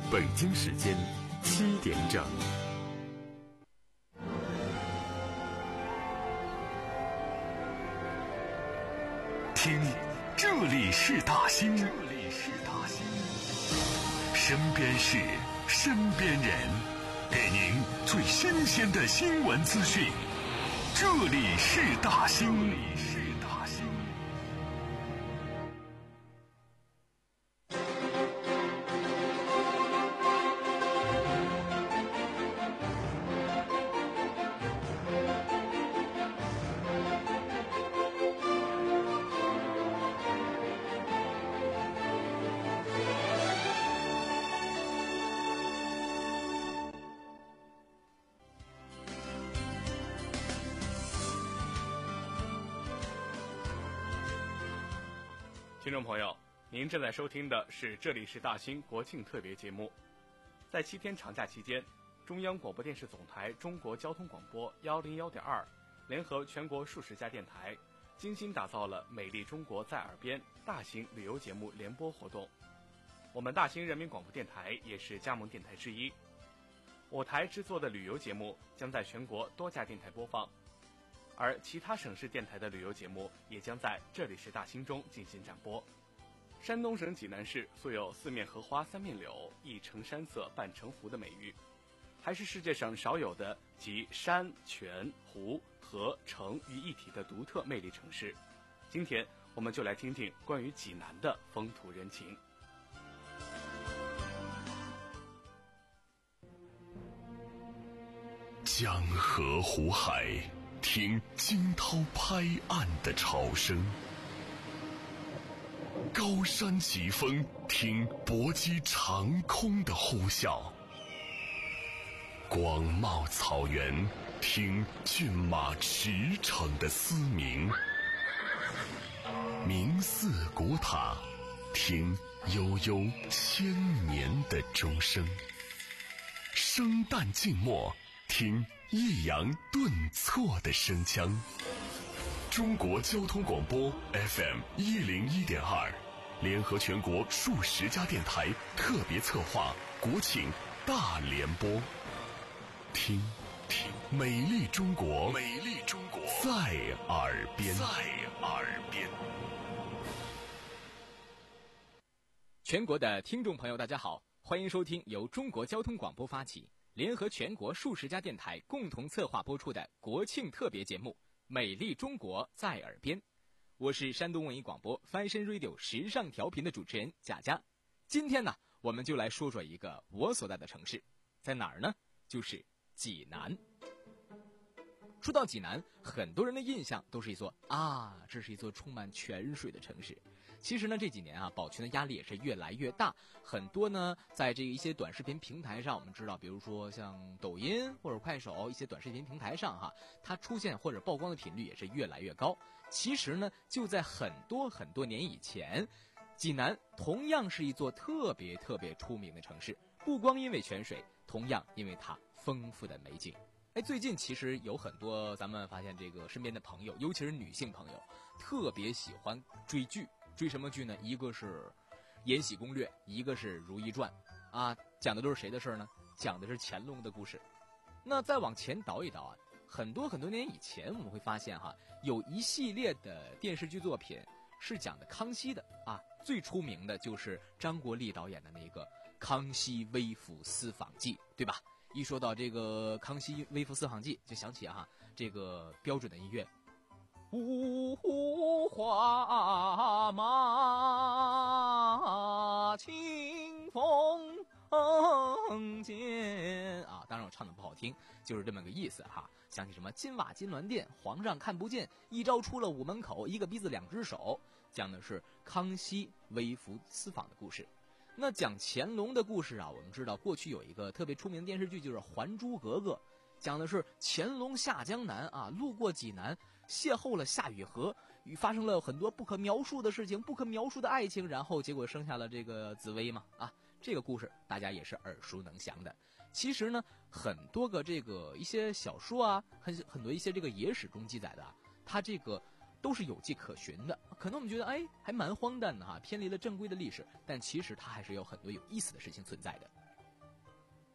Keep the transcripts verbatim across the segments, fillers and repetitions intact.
北京时间七点整。听，这里是大兴，这里是大兴，身边事，身边人，给您最新鲜的新闻资讯。这里是大兴，这里是大兴。 听众朋友，您正在收听的是这里是大兴国庆特别节目。在七天长假期间，中央广播电视总台中国交通广播幺零幺点二联合全国数十家电台，精心打造了美丽中国在耳边大型旅游节目联播活动。我们大兴人民广播电台也是加盟电台之一，我台制作的旅游节目将在全国多家电台播放，而其他省市电台的旅游节目也将在这里是大兴中进行展播。山东省济南市素有四面荷花三面柳，一城山色半城湖的美誉，还是世界上少有的集山泉湖河城于一体的独特魅力城市。今天我们就来听听关于济南的风土人情。 江河湖海，听惊涛拍岸的潮声；高山起风，听搏击长空的呼啸；广袤草原，听骏马驰骋的嘶鸣；明寺古塔，听悠悠千年的钟声；生旦净末，听抑扬顿挫的声腔。中国交通广播 F M 一零一点二，联合全国数十家电台特别策划国庆大联播。听，听，美丽中国，美丽中国在耳边，在耳边。 全国的听众朋友，大家好，欢迎收听由中国交通广播发起，联合全国数十家电台共同策划播出的国庆特别节目《美丽中国在耳边》，我是山东文艺广播 Fashion Radio 时尚调频的主持人贾佳。今天呢，我们就来说说一个我所在的城市，在哪儿呢？就是济南。说到济南，很多人的印象都是一座啊，这是一座充满泉水的城市。其实呢，这几年啊，保全的压力也是越来越大，很多呢，在这一些短视频平台上，我们知道，比如说像抖音或者快手一些短视频平台上哈，它出现或者曝光的频率也是越来越高。其实呢，就在很多很多年以前，济南同样是一座特别特别出名的城市，不光因为泉水，同样因为它丰富的美景。哎，最近其实有很多咱们发现这个身边的朋友，尤其是女性朋友，特别喜欢追剧。追什么剧呢？一个是《延禧攻略》，一个是《如懿传》，啊，讲的都是谁的事呢？讲的是乾隆的故事。那再往前倒一倒啊，很多很多年以前，我们会发现哈，有一系列的电视剧作品是讲的康熙的啊，最出名的就是张国立导演的那个《康熙微服私访记》，对吧？一说到这个《康熙微服私访记》，就想起啊这个标准的音乐，五湖花马清风见啊，当然我唱的不好听，就是这么个意思哈。想起什么金瓦金銮殿，皇上看不见，一朝出了午门口，一个鼻子两只手，讲的是康熙微服私访的故事。那讲乾隆的故事啊，我们知道过去有一个特别出名的电视剧，就是《还珠格格》，讲的是乾隆下江南啊，路过济南，邂逅了夏雨荷，与发生了很多不可描述的事情，不可描述的爱情，然后结果生下了这个紫薇嘛啊，这个故事大家也是耳熟能详的。其实呢，很多个这个一些小说啊，很很多一些这个野史中记载的啊，它这个都是有迹可循的。可能我们觉得哎还蛮荒诞的哈，偏离了正规的历史，但其实它还是有很多有意思的事情存在的。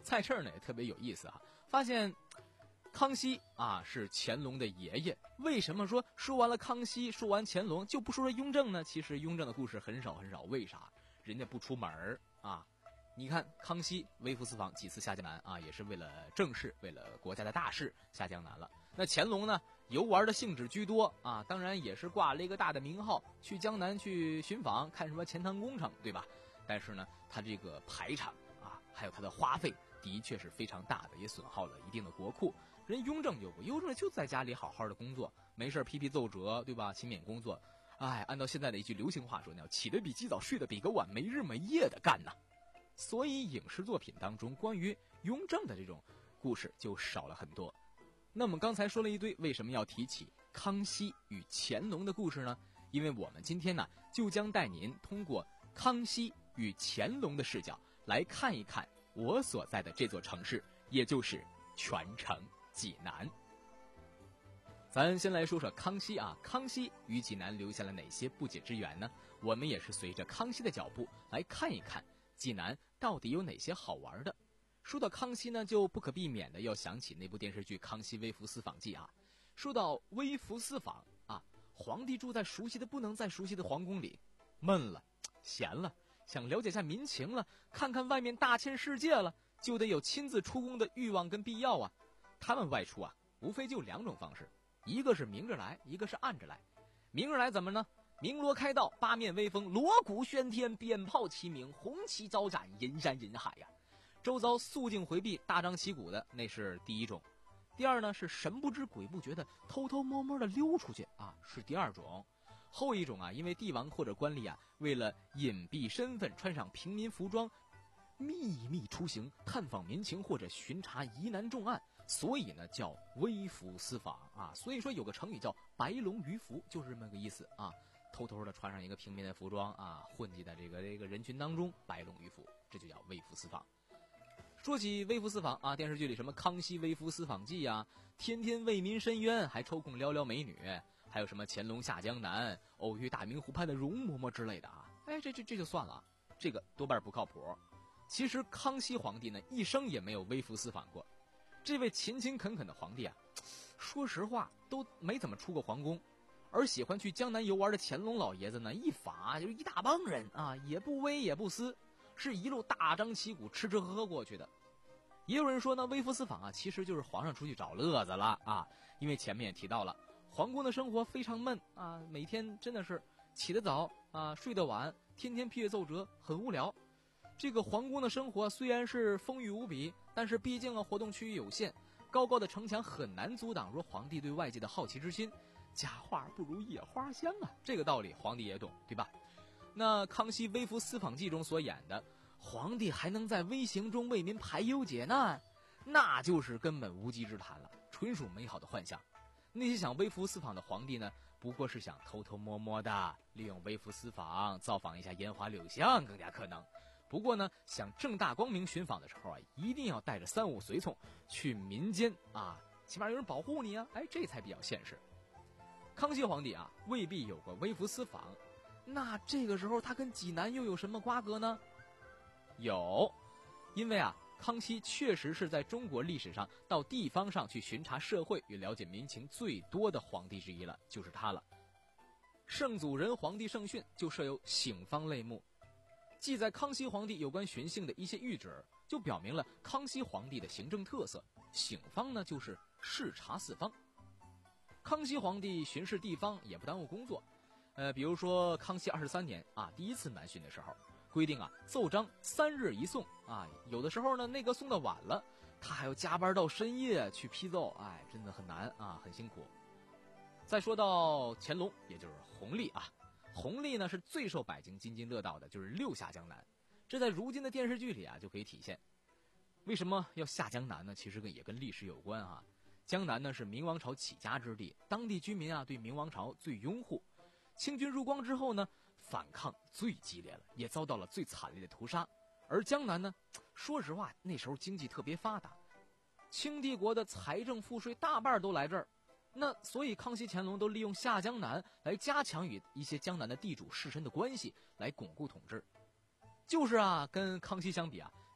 在这儿呢也特别有意思啊，发现康熙啊是乾隆的爷爷，为什么说说完了康熙，说完乾隆就不说说雍正呢？其实雍正的故事很少很少，为啥？人家不出门啊。你看康熙微服私访几次下江南啊，也是为了政事，为了国家的大事下江南了。那乾隆呢，游玩的性质居多啊，当然也是挂了一个大的名号，去江南去寻访，看什么钱塘工程，对吧？但是呢，他这个排场啊，还有他的花费，的确是非常大的，也损耗了一定的国库。人雍正有不？雍正就在家里好好的工作，没事批批奏折，对吧？勤勉工作。哎，按照现在的一句流行话说，呢，起得比鸡早，睡得比个晚，没日没夜的干呐。所以影视作品当中关于雍正的这种故事就少了很多。那么刚才说了一堆，为什么要提起康熙与乾隆的故事呢？因为我们今天呢，就将带您通过康熙与乾隆的视角来看一看我所在的这座城市，也就是全城济南。咱先来说说康熙啊，康熙与济南留下了哪些不解之缘呢？我们也是随着康熙的脚步来看一看济南到底有哪些好玩的。说到康熙呢，就不可避免的要想起那部电视剧《康熙微服私访记》啊。说到微服私访啊，皇帝住在熟悉的不能再熟悉的皇宫里，闷了，闲了，想了解下民情了，看看外面大千世界了，就得有亲自出宫的欲望跟必要啊。他们外出啊，无非就两种方式，一个是明着来，一个是暗着来。明着来怎么呢？鸣锣开道，八面威风，锣鼓喧天，鞭炮齐鸣，红旗招展，人山人海呀、啊。周遭肃静回避，大张旗鼓的，那是第一种。第二呢，是神不知鬼不觉的偷偷摸摸的溜出去啊，是第二种。后一种啊，因为帝王或者官吏啊，为了隐蔽身份，穿上平民服装，秘密出行，探访民情或者巡查疑难重案，所以呢叫微服私访啊。所以说有个成语叫白龙鱼服，就是这么个意思啊。偷偷的穿上一个平民的服装啊，混迹在这个这个人群当中，白龙鱼服，这就叫微服私访。说起微服私访啊，电视剧里什么《康熙微服私访记》啊，天天为民申冤，还抽空撩撩美女，还有什么乾隆下江南、偶遇大明湖畔的容嬷嬷之类的啊，哎，这这这就算了，这个多半不靠谱。其实康熙皇帝呢，一生也没有微服私访过。这位勤勤恳恳的皇帝啊，说实话都没怎么出过皇宫。而喜欢去江南游玩的乾隆老爷子呢，一访就是一大帮人啊，也不微也不私，是一路大张旗鼓吃吃喝喝过去的。也有人说呢，微服私访啊，其实就是皇上出去找乐子了啊。因为前面也提到了，皇宫的生活非常闷啊，每天真的是起得早啊，睡得晚，天天批阅奏折，很无聊。这个皇宫的生活虽然是丰裕无比，但是毕竟啊活动区域有限，高高的城墙很难阻挡说皇帝对外界的好奇之心。假话不如野花香啊，这个道理皇帝也懂，对吧？那康熙微服私访记中所演的皇帝还能在微行中为民排忧解难，那就是根本无稽之谈了，纯属美好的幻想。那些想微服私访的皇帝呢，不过是想偷偷摸摸的利用微服私访造访一下烟花柳巷更加可能。不过呢，想正大光明寻访的时候啊，一定要带着三五随从去民间啊，起码有人保护你啊，哎，这才比较现实。康熙皇帝啊，未必有过微服私访，那这个时候他跟济南又有什么瓜葛呢？有，因为啊，康熙确实是在中国历史上到地方上去巡查社会与了解民情最多的皇帝之一了，就是他了。圣祖仁皇帝圣训就设有省方类目，记载康熙皇帝有关巡幸的一些谕旨，就表明了康熙皇帝的行政特色。省方呢，就是视察四方。康熙皇帝巡视地方也不耽误工作，呃，比如说康熙二十三年啊，第一次南巡的时候，规定啊，奏章三日一送啊，有的时候呢，那个送的晚了，他还要加班到深夜去批奏，哎，真的很难啊，很辛苦。再说到乾隆，也就是弘历啊，弘历呢是最受百姓津津乐道的，就是六下江南，这在如今的电视剧里啊就可以体现。为什么要下江南呢？其实跟也跟历史有关啊。江南呢是明王朝起家之地，当地居民啊对明王朝最拥护。清军入关之后呢，反抗最激烈了，也遭到了最惨烈的屠杀。而江南呢，说实话那时候经济特别发达，清帝国的财政赋税大半都来这儿。那所以康熙乾隆都利用下江南来加强与一些江南的地主士绅的关系，来巩固统治。就是啊，跟康熙相比啊，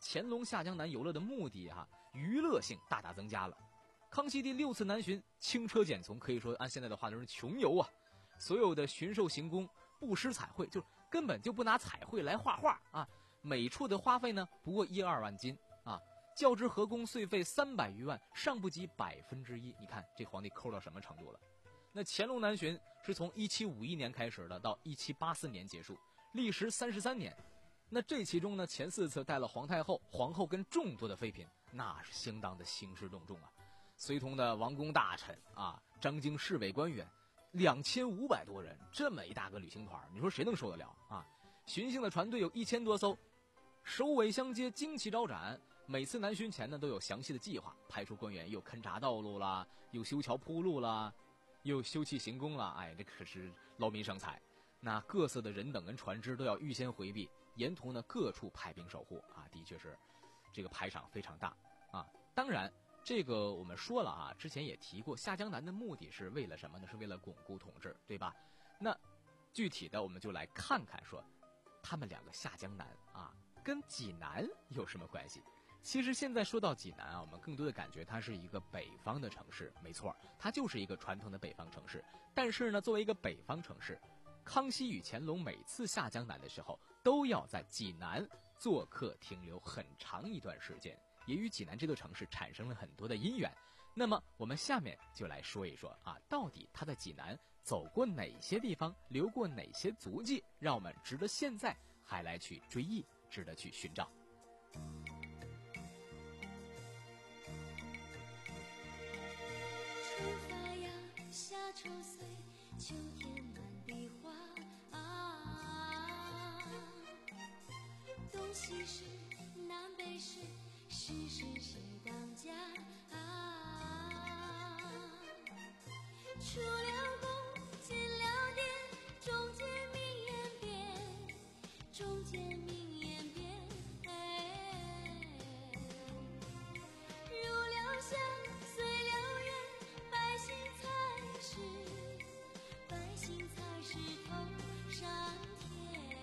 乾隆下江南游乐的目的哈、啊，娱乐性大大增加了。康熙第六次南巡，轻车简从，可以说按现在的话就是穷游啊。所有的巡狩行宫不施彩绘，就根本就不拿彩绘来画画啊。每处的花费呢不过一二万金啊，较之河工岁费三百余万，尚不及百分之一。你看这皇帝抠到什么程度了？那乾隆南巡是从一七五一年开始的，到一七八四年结束，历时三十三年。那这其中呢，前四次带了皇太后、皇后跟众多的妃嫔，那是相当的兴师动众啊。随同的王公大臣啊，张京市委官员，两千五百多人，这么一大个旅行团，你说谁能受得了啊？巡幸的船队有一千多艘，首尾相接，旌旗招展。每次南巡前呢，都有详细的计划，派出官员又勘察道路啦，又修桥铺路啦，又修葺行宫啦，哎，这可是劳民伤财。那各色的人等跟船只都要预先回避，沿途呢各处派兵守护啊，的确是这个排场非常大啊。当然这个我们说了啊，之前也提过，下江南的目的是为了什么呢？是为了巩固统治，对吧？那具体的我们就来看看说他们两个下江南啊跟济南有什么关系。其实现在说到济南啊，我们更多的感觉它是一个北方的城市，没错，它就是一个传统的北方城市。但是呢，作为一个北方城市，康熙与乾隆每次下江南的时候，都要在济南做客停留很长一段时间，也与济南这座城市产生了很多的因缘。那么我们下面就来说一说啊，到底他在济南走过哪些地方，留过哪些足迹，让我们值得现在还来去追忆，值得去寻找。 出发呀，夏秋岁，秋天满地花啊，东西是，南北是，时时谁当家啊？出了宫，进了殿，中间明眼边，中间明眼边，哎，入了乡，随了园，百姓才是，百姓才是头上天。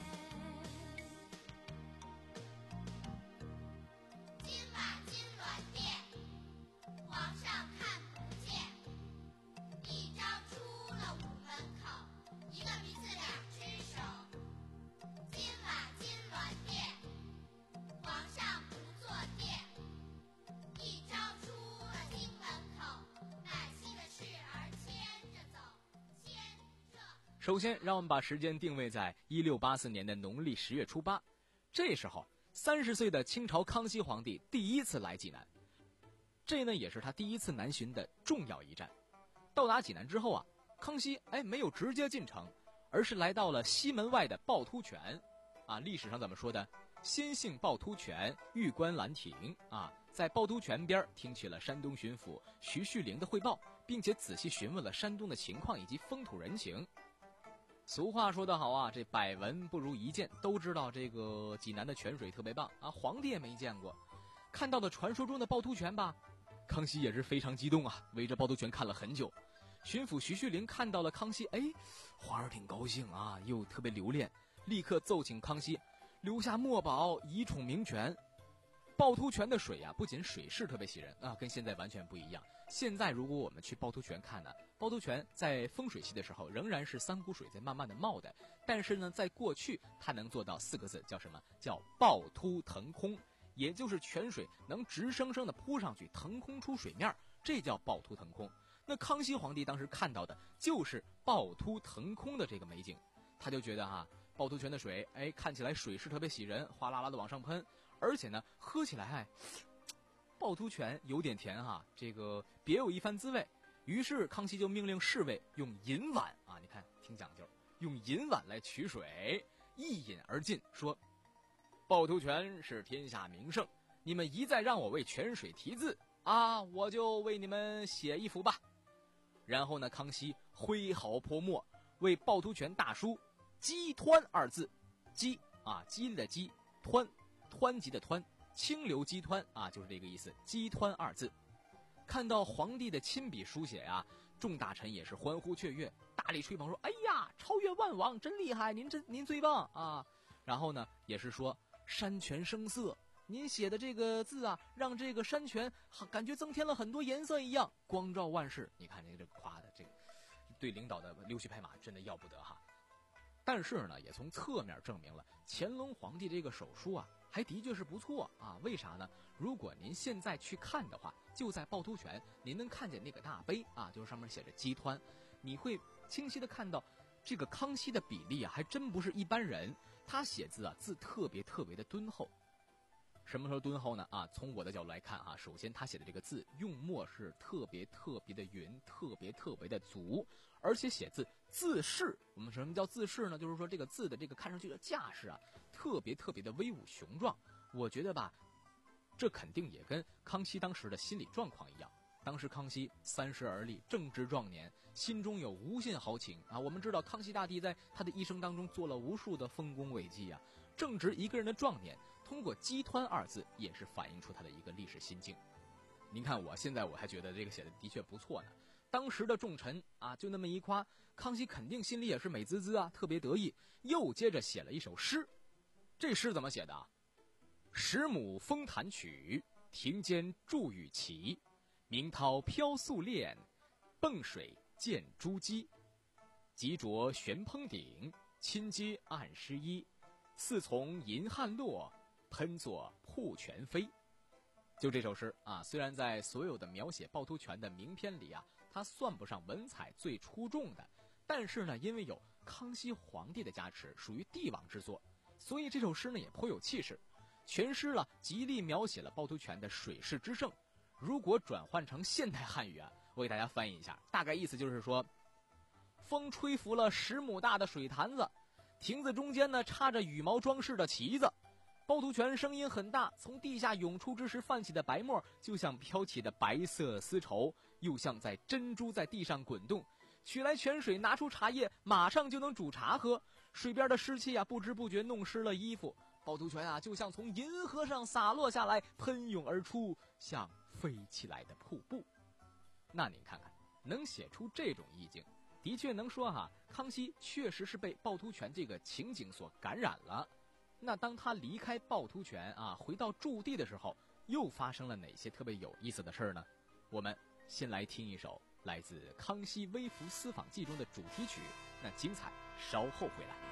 今晚金銮殿，皇上看不见，一朝出了午门口，一个鼻子两只手。今晚金銮殿，皇上不坐殿，一朝出了京门口，百姓的事儿牵着走，牵着。 首先让我们把时间定位在一六八四年的农历十月初八，这时候三十岁的清朝康熙皇帝第一次来济南，这呢也是他第一次南巡的重要一站。到达济南之后啊，康熙哎没有直接进城，而是来到了西门外的趵突泉啊，历史上怎么说的？先幸趵突泉，玉观兰亭啊，在趵突泉边听取了山东巡抚徐旭龄的汇报，并且仔细询问了山东的情况以及风土人情。俗话说得好啊，这百闻不如一见，都知道这个济南的泉水特别棒啊，皇帝也没见过。看到了传说中的趵突泉吧，康熙也是非常激动啊，围着趵突泉看了很久。巡抚徐旭龄看到了康熙，哎，皇上挺高兴啊，又特别留恋，立刻奏请康熙留下墨宝以宠名泉。趵突泉的水啊，不仅水势特别喜人啊，跟现在完全不一样。现在如果我们去趵突泉看呢，趵突泉在丰水期的时候仍然是三股水在慢慢的冒的，但是呢，在过去它能做到四个字，叫什么？叫趵突腾空，也就是泉水能直升升的扑上去，腾空出水面，这叫趵突腾空。那康熙皇帝当时看到的就是趵突腾空的这个美景，他就觉得哈、啊，趵突泉的水，哎，看起来水势特别喜人，哗啦啦的往上喷，而且呢，喝起来哎，趵突泉有点甜哈，这个别有一番滋味。于是康熙就命令侍卫用银碗啊，你看挺讲究，用银碗来取水，一饮而尽，说趵突泉是天下名胜，你们一再让我为泉水题字啊，我就为你们写一幅吧。然后呢，康熙挥毫泼墨，为趵突泉大书激湍二字，激啊，激励的激，湍湍急的湍，清流激湍啊，就是这个意思，激湍二字。看到皇帝的亲笔书写啊，众大臣也是欢呼雀跃，大力吹捧说：“哎呀，超越万王，真厉害！您真您最棒啊！”然后呢，也是说山泉声色， 您写的这个字啊，让这个山泉感觉增添了很多颜色一样，光照万世。你看这个夸的这个对领导的溜须拍马真的要不得哈。但是呢，也从侧面证明了乾隆皇帝这个手书啊，还的确是不错啊。为啥呢？如果您现在去看的话，就在趵突泉，您能看见那个大碑啊，就是上面写着姬湍，你会清晰的看到这个康熙的笔力啊，还真不是一般人。他写字啊，字特别特别的敦厚。什么时候敦厚呢？啊，从我的角度来看啊，首先他写的这个字用墨是特别特别的匀，特别特别的足，而且写字字势，我们什么叫字势呢？就是说这个字的这个看上去的架势啊，特别特别的威武雄壮。我觉得吧，这肯定也跟康熙当时的心理状况一样。当时康熙三十而立，正值壮年，心中有无限豪情啊！我们知道康熙大帝在他的一生当中做了无数的丰功伟绩啊，正值一个人的壮年，通过姬湍二字也是反映出他的一个历史心境。您看我现在我还觉得这个写的的确不错呢。当时的重臣啊，就那么一夸，康熙肯定心里也是美滋滋啊，特别得意。又接着写了一首诗，这诗怎么写的啊？十亩风弹曲，庭间筑雨旗。明涛飘素练，迸水见珠玑。急着悬烹顶，亲接暗湿衣。似从银汉落，喷作瀑泉飞。就这首诗啊，虽然在所有的描写趵突泉的名篇里啊，它算不上文采最出众的，但是呢，因为有康熙皇帝的加持，属于帝王之作，所以这首诗呢也颇有气势。全诗了极力描写了趵突泉的水势之盛。如果转换成现代汉语啊，我给大家翻译一下，大概意思就是说，风吹拂了十亩大的水潭子，亭子中间呢插着羽毛装饰的旗子，趵突泉声音很大，从地下涌出之时泛起的白沫，就像飘起的白色丝绸，又像在珍珠在地上滚动。取来泉水，拿出茶叶，马上就能煮茶喝。水边的湿气啊，不知不觉弄湿了衣服。趵突泉啊，就像从银河上洒落下来，喷涌而出，像飞起来的瀑布。那您看看，能写出这种意境，的确能说哈，康熙确实是被趵突泉这个情景所感染了。那当他离开趵突泉啊，回到驻地的时候，又发生了哪些特别有意思的事儿呢？我们先来听一首来自《康熙微服私访记》中的主题曲，那精彩稍后回来。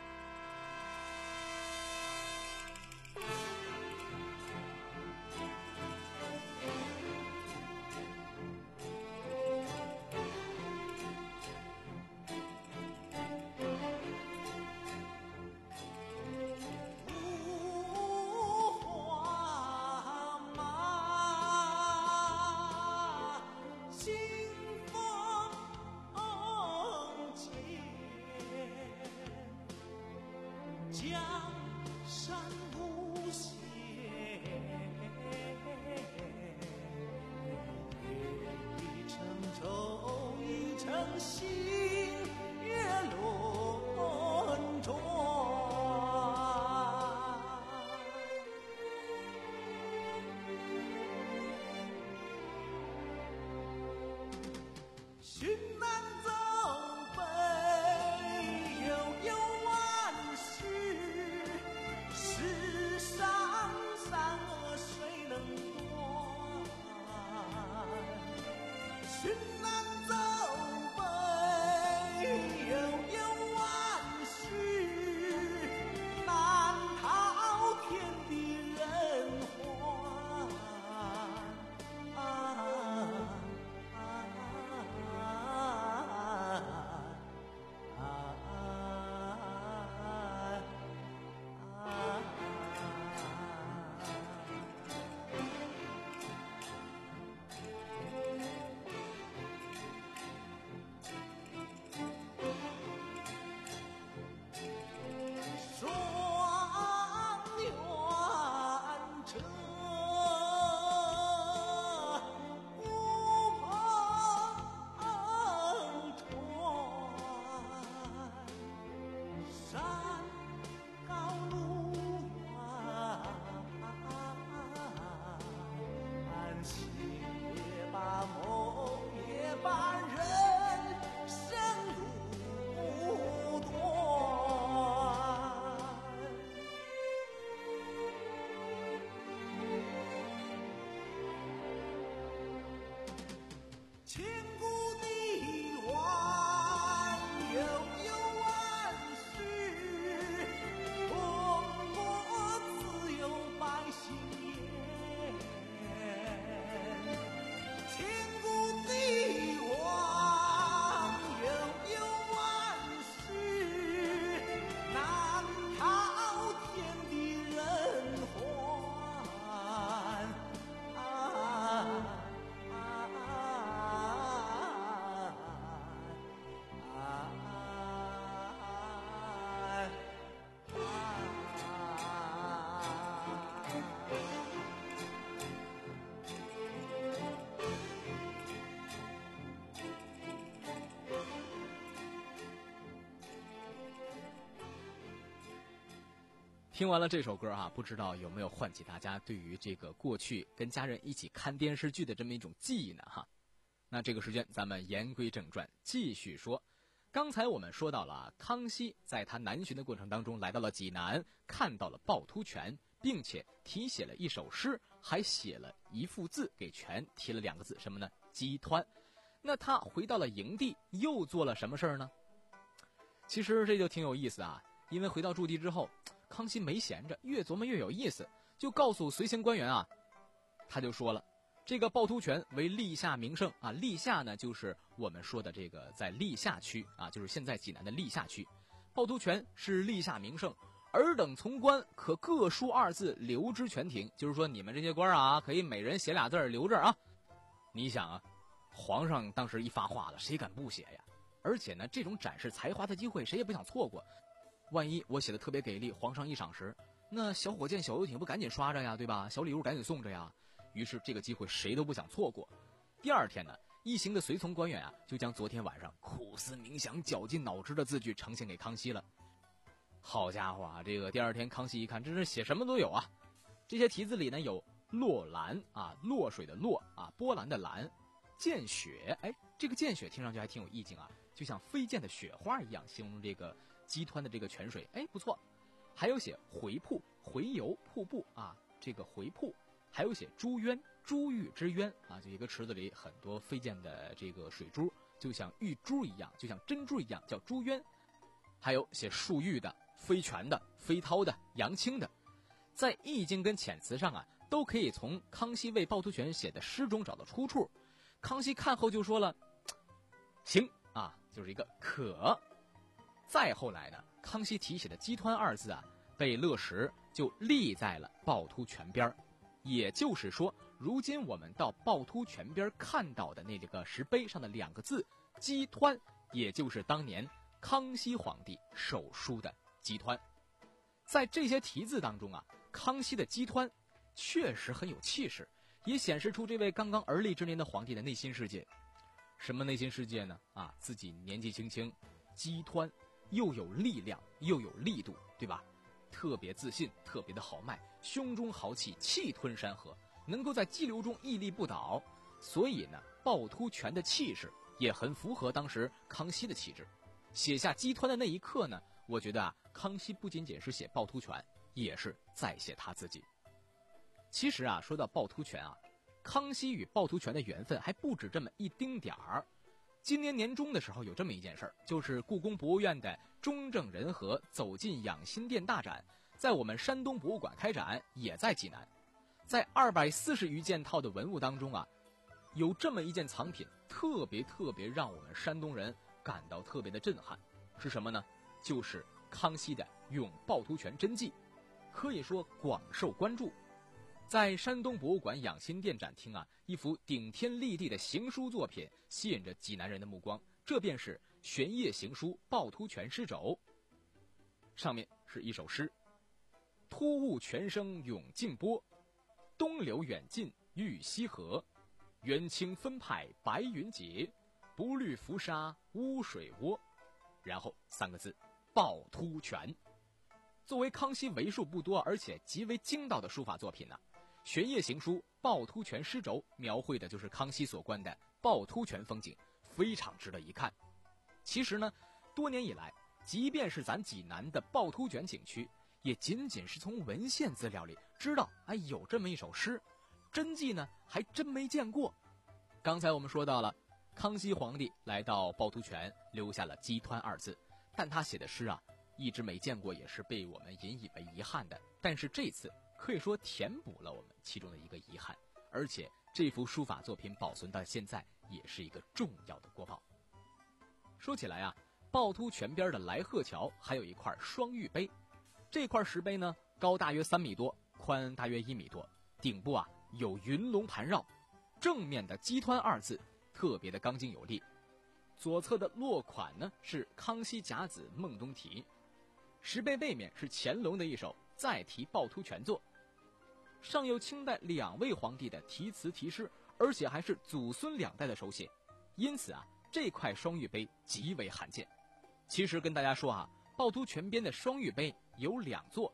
听完了这首歌啊，不知道有没有唤起大家对于这个过去跟家人一起看电视剧的这么一种记忆呢？哈，那这个时间咱们言归正传，继续说。刚才我们说到了康熙在他南巡的过程当中来到了济南，看到了趵突泉，并且题写了一首诗，还写了一幅字，给泉提了两个字，什么呢？激湍。那他回到了营地，又做了什么事儿呢？其实这就挺有意思啊，因为回到驻地之后，康熙没闲着，越琢磨越有意思，就告诉随行官员啊，他就说了，这个趵突泉为历下名胜啊，历下呢就是我们说的这个在历下区啊，就是现在济南的历下区，趵突泉是历下名胜，尔等从官可各书二字留之泉庭，就是说你们这些官啊，可以每人写俩字留着啊。你想啊，皇上当时一发话了，谁敢不写呀？而且呢，这种展示才华的机会谁也不想错过，万一我写的特别给力，皇上一赏识，那小火箭小游艇不赶紧刷着呀，对吧？小礼物赶紧送着呀。于是这个机会谁都不想错过。第二天呢，一行的随从官员啊，就将昨天晚上苦思冥想绞尽脑汁的字句呈现给康熙了。好家伙啊，这个第二天康熙一看，这是写什么都有啊。这些题字里呢有落兰啊，落水的落啊，波澜的澜，溅雪，哎，这个溅雪听上去还挺有意境啊，就像飞溅的雪花一样，形容这个激湍的这个泉水，哎，不错。还有写回瀑，回游瀑布啊，这个回瀑。还有写珠渊，珠玉之渊啊，就一个池子里很多飞溅的这个水珠，就像玉珠一样，就像珍珠一样，叫珠渊。还有写漱玉的、飞泉的、飞涛的、扬清的，在意境跟遣词上啊，都可以从康熙为趵突泉写的诗中找到出处。康熙看后就说了，行啊，就是一个可。再后来呢，康熙题写的激湍二字啊，被乐石就立在了趵突泉边。也就是说，如今我们到趵突泉边看到的那个石碑上的两个字激湍，也就是当年康熙皇帝手书的激湍。在这些题字当中啊，康熙的激湍确实很有气势，也显示出这位刚刚而立之年的皇帝的内心世界。什么内心世界呢？啊，自己年纪轻轻，激湍又有力量又有力度，对吧？特别自信，特别的豪迈，胸中豪气，气吞山河，能够在激流中屹立不倒。所以呢，趵突泉的气势也很符合当时康熙的气质。写下激湍的那一刻呢，我觉得啊，康熙不仅仅是写趵突泉，也是在写他自己。其实啊，说到趵突泉啊，康熙与趵突泉的缘分还不止这么一丁点儿。今年年中的时候有这么一件事儿，就是故宫博物院的中正人和走进养心殿大展，在我们山东博物馆开展，也在济南。在二百四十余件套的文物当中啊，有这么一件藏品，特别特别让我们山东人感到特别的震撼，是什么呢？就是康熙的《咏趵突泉真迹》，可以说广受关注。在山东博物馆养心殿展厅啊，一幅顶天立地的行书作品吸引着济南人的目光，这便是玄烨行书趵突泉诗轴。上面是一首诗：突兀泉声涌静波，东流远近遇西河，元清分派白云节，不虑浮沙污水窝。然后三个字：趵突泉。作为康熙为数不多而且极为精到的书法作品呢、啊，玄烨行书趵突泉诗轴描绘的就是康熙所观的趵突泉风景，非常值得一看。其实呢，多年以来，即便是咱济南的趵突泉景区，也仅仅是从文献资料里知道，哎，有这么一首诗，真迹呢还真没见过。刚才我们说到了，康熙皇帝来到趵突泉，留下了激湍二字，但他写的诗啊，一直没见过，也是被我们引以为遗憾的。但是这次可以说填补了我们其中的一个遗憾，而且这幅书法作品保存到现在也是一个重要的国宝。说起来啊，趵突泉边的来鹤桥还有一块双玉碑，这块石碑呢高大约三米多，宽大约一米多，顶部啊有云龙盘绕，正面的激湍二字特别的刚劲有力，左侧的落款呢是康熙甲子孟冬题，石碑背面是乾隆的一首再题趵突泉作，上有清代两位皇帝的题词题诗，而且还是祖孙两代的手写，因此啊，这块双玉碑极为罕见。其实跟大家说啊，趵突泉边的双玉碑有两座，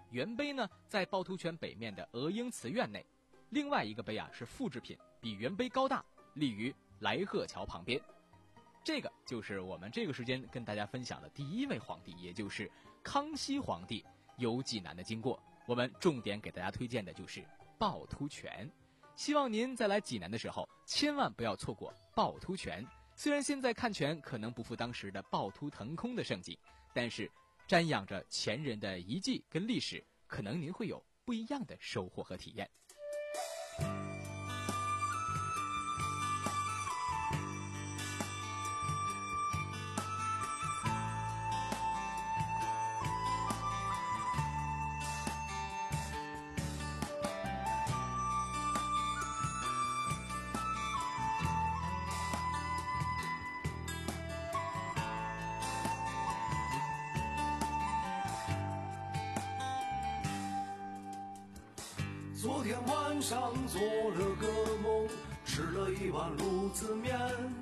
原碑呢在趵突泉北面的鹅英祠院内，另外一个碑啊是复制品，比原碑高大，立于来鹤桥旁边。这个就是我们这个时间跟大家分享的第一位皇帝，也就是康熙皇帝游济南的经过。我们重点给大家推荐的就是趵突泉，希望您在来济南的时候千万不要错过趵突泉。虽然现在看泉可能不复当时的趵突腾空的盛景，但是瞻仰着前人的遗迹跟历史，可能您会有不一样的收获和体验。 昨天晚上做了个梦，吃了一碗卤子面。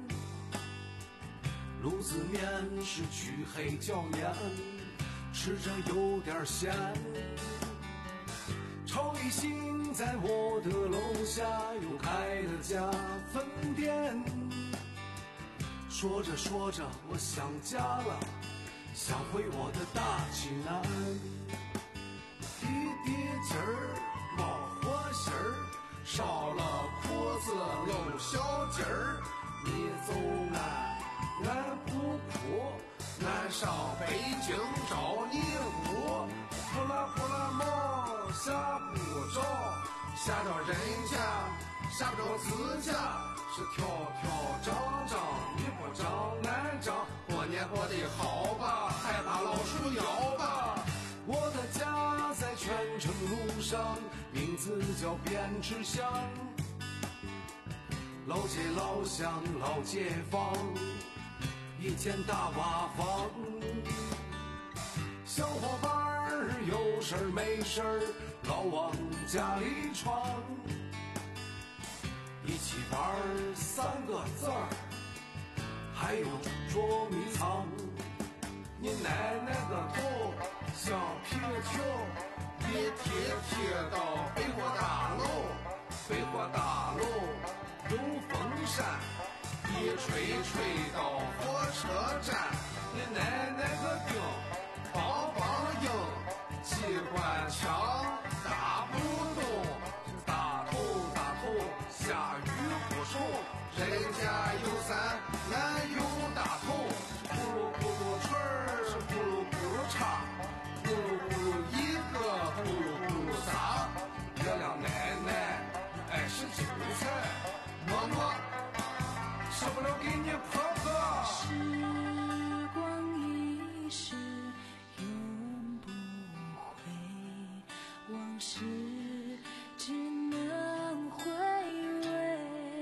卤子面是去黑椒面，吃着有点咸。超一星在我的楼下又开了家分店。说着说着我想家了，想回我的大济南。滴滴鸡儿冒火心儿，烧了裤子露小鸡儿。你走俺，俺不哭，俺上北京找你姑。呼啦呼啦忙下不着，吓着人家，吓不着自家。是跳跳张张，你不张俺张。过年过得好吧，害怕老鼠咬吧。我的家在泉城路上，名字叫汴池乡。老街老巷老街坊，一间大瓦房。小伙伴儿有事儿没事儿老往家里闯，一起玩三个字儿，还有捉迷藏。你奶奶个头像皮球，一贴贴到北货大楼，北货大楼有风扇，一吹吹到火车站。你奶奶个腚梆梆硬，机关枪打不动，大头大头下雨不愁。人家有伞，俺有大头，咕噜咕噜吹儿，是咕噜咕噜唱，咕噜咕噜一个，咕噜咕噜仨。月亮奶奶爱吃韭菜，馍馍舍不了给你婆婆。 时光一逝永不回，往事只能回味。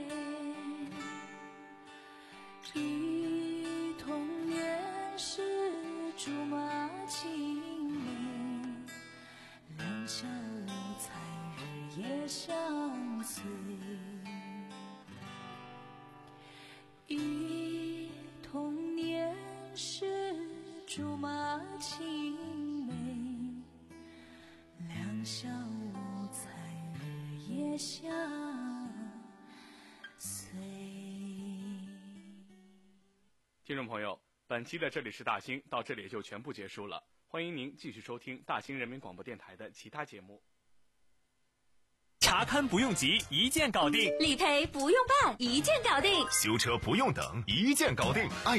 忆童年时竹马青梅，两小无猜日夜相随。忆童年时竹马青梅，两小无猜日夜相随。 听众朋友，本期的这里是大兴到这里就全部结束了，欢迎您继续收听大兴人民广播电台的其他节目。 查勘不用急，一键搞定； 理赔不用办，一键搞定； 修车不用等，一键搞定。爱